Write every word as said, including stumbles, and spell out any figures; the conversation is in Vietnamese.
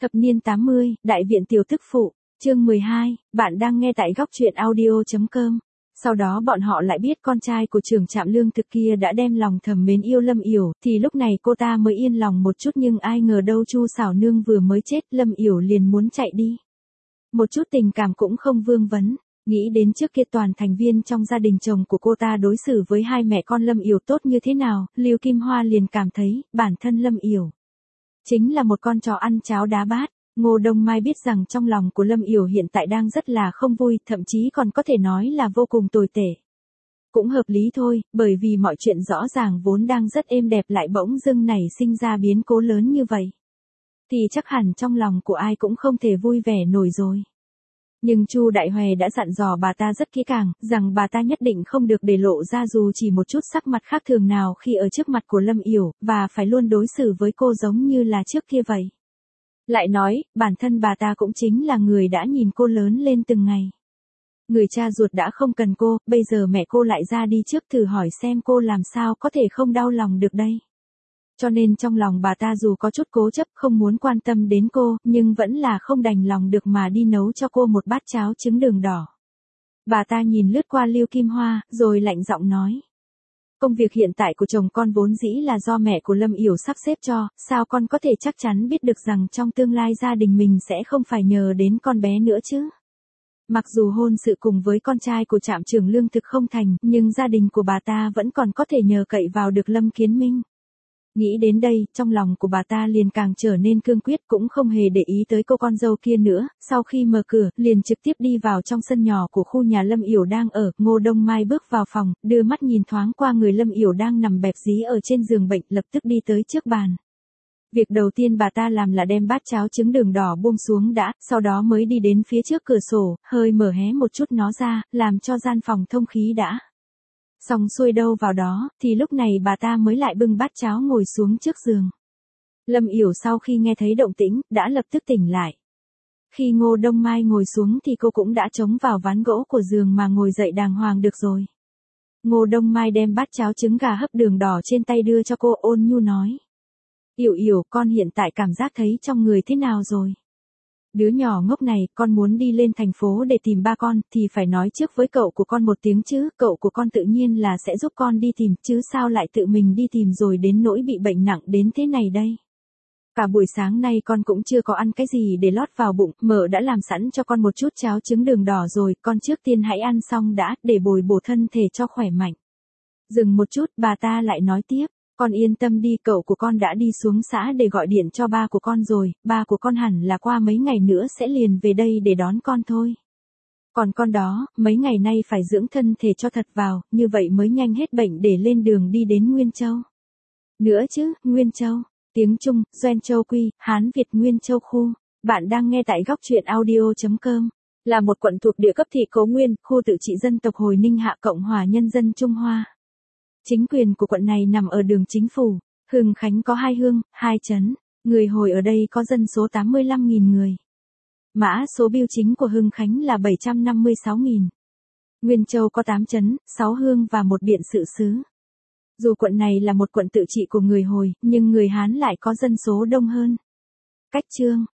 Thập niên tám mươi, Đại viện tiểu tức phụ, chương mười hai, bạn đang nghe tại góc truyện audio chấm com. Sau đó bọn họ lại biết con trai của trưởng trạm lương thực kia đã đem lòng thầm mến yêu Lâm Yểu, thì lúc này cô ta mới yên lòng một chút, nhưng ai ngờ đâu Chu Xảo Nương vừa mới chết, Lâm Yểu liền muốn chạy đi. Một chút tình cảm cũng không vương vấn. Nghĩ đến trước kia toàn thành viên trong gia đình chồng của cô ta đối xử với hai mẹ con Lâm Yểu tốt như thế nào, Lưu Kim Hoa liền cảm thấy, bản thân Lâm Yểu chính là một con chó ăn cháo đá bát. Ngô Đông Mai biết rằng trong lòng của Lâm Yểu hiện tại đang rất là không vui, thậm chí còn có thể nói là vô cùng tồi tệ. Cũng hợp lý thôi, bởi vì mọi chuyện rõ ràng vốn đang rất êm đẹp lại bỗng dưng nảy sinh ra biến cố lớn như vậy. Thì chắc hẳn trong lòng của ai cũng không thể vui vẻ nổi rồi. Nhưng Chu Đại Hòe đã dặn dò bà ta rất kỹ càng, rằng bà ta nhất định không được để lộ ra dù chỉ một chút sắc mặt khác thường nào khi ở trước mặt của Lâm Yểu, và phải luôn đối xử với cô giống như là trước kia vậy. Lại nói, bản thân bà ta cũng chính là người đã nhìn cô lớn lên từng ngày. Người cha ruột đã không cần cô, bây giờ mẹ cô lại ra đi trước, thử hỏi xem cô làm sao có thể không đau lòng được đây. Cho nên trong lòng bà ta dù có chút cố chấp không muốn quan tâm đến cô, nhưng vẫn là không đành lòng được mà đi nấu cho cô một bát cháo trứng đường đỏ. Bà ta nhìn lướt qua Lưu Kim Hoa, rồi lạnh giọng nói. Công việc hiện tại của chồng con vốn dĩ là do mẹ của Lâm Yểu sắp xếp cho, sao con có thể chắc chắn biết được rằng trong tương lai gia đình mình sẽ không phải nhờ đến con bé nữa chứ? Mặc dù hôn sự cùng với con trai của trạm trưởng lương thực không thành, nhưng gia đình của bà ta vẫn còn có thể nhờ cậy vào được Lâm Kiến Minh. Nghĩ đến đây, trong lòng của bà ta liền càng trở nên cương quyết, cũng không hề để ý tới cô con dâu kia nữa. Sau khi mở cửa, liền trực tiếp đi vào trong sân nhỏ của khu nhà Lâm Yểu đang ở. Ngô Đông Mai bước vào phòng, đưa mắt nhìn thoáng qua người Lâm Yểu đang nằm bẹp dí ở trên giường bệnh, lập tức đi tới trước bàn. Việc đầu tiên bà ta làm là đem bát cháo trứng đường đỏ buông xuống đã, sau đó mới đi đến phía trước cửa sổ, hơi mở hé một chút nó ra, làm cho gian phòng thông khí đã. Xong xuôi đâu vào đó, thì lúc này bà ta mới lại bưng bát cháo ngồi xuống trước giường. Lâm Yểu sau khi nghe thấy động tĩnh, đã lập tức tỉnh lại. Khi Ngô Đông Mai ngồi xuống thì cô cũng đã chống vào ván gỗ của giường mà ngồi dậy đàng hoàng được rồi. Ngô Đông Mai đem bát cháo trứng gà hấp đường đỏ trên tay đưa cho cô, ôn nhu nói. Yểu Yểu, con hiện tại cảm giác thấy trong người thế nào rồi? Đứa nhỏ ngốc này, con muốn đi lên thành phố để tìm ba con, thì phải nói trước với cậu của con một tiếng chứ, cậu của con tự nhiên là sẽ giúp con đi tìm, chứ sao lại tự mình đi tìm rồi đến nỗi bị bệnh nặng đến thế này đây. Cả buổi sáng nay con cũng chưa có ăn cái gì để lót vào bụng, mợ đã làm sẵn cho con một chút cháo trứng đường đỏ rồi, con trước tiên hãy ăn xong đã, để bồi bổ thân thể cho khỏe mạnh. Dừng một chút, bà ta lại nói tiếp. Con yên tâm đi, cậu của con đã đi xuống xã để gọi điện cho ba của con rồi, ba của con hẳn là qua mấy ngày nữa sẽ liền về đây để đón con thôi. Còn con đó, mấy ngày nay phải dưỡng thân thể cho thật vào, như vậy mới nhanh hết bệnh để lên đường đi đến Nguyên Châu. Nữa chứ, Nguyên Châu, tiếng Trung, Doen Châu Quy, Hán Việt Nguyên Châu khu. Bạn đang nghe tại góc truyện audio chấm com. Là một quận thuộc địa cấp thị Cố Nguyên, khu tự trị dân tộc Hồi Ninh Hạ Cộng hòa Nhân dân Trung Hoa. Chính quyền của quận này nằm ở đường chính phủ. Hưng Khánh có hai hương, hai trấn. Người Hồi ở đây có dân số tám mươi lăm nghìn người. Mã số bưu chính của Hưng Khánh là bảy trăm năm mươi sáu nghìn. Nguyên Châu có tám trấn, sáu hương và một biện sự xứ. Dù quận này là một quận tự trị của người Hồi, nhưng người Hán lại có dân số đông hơn. Cách chương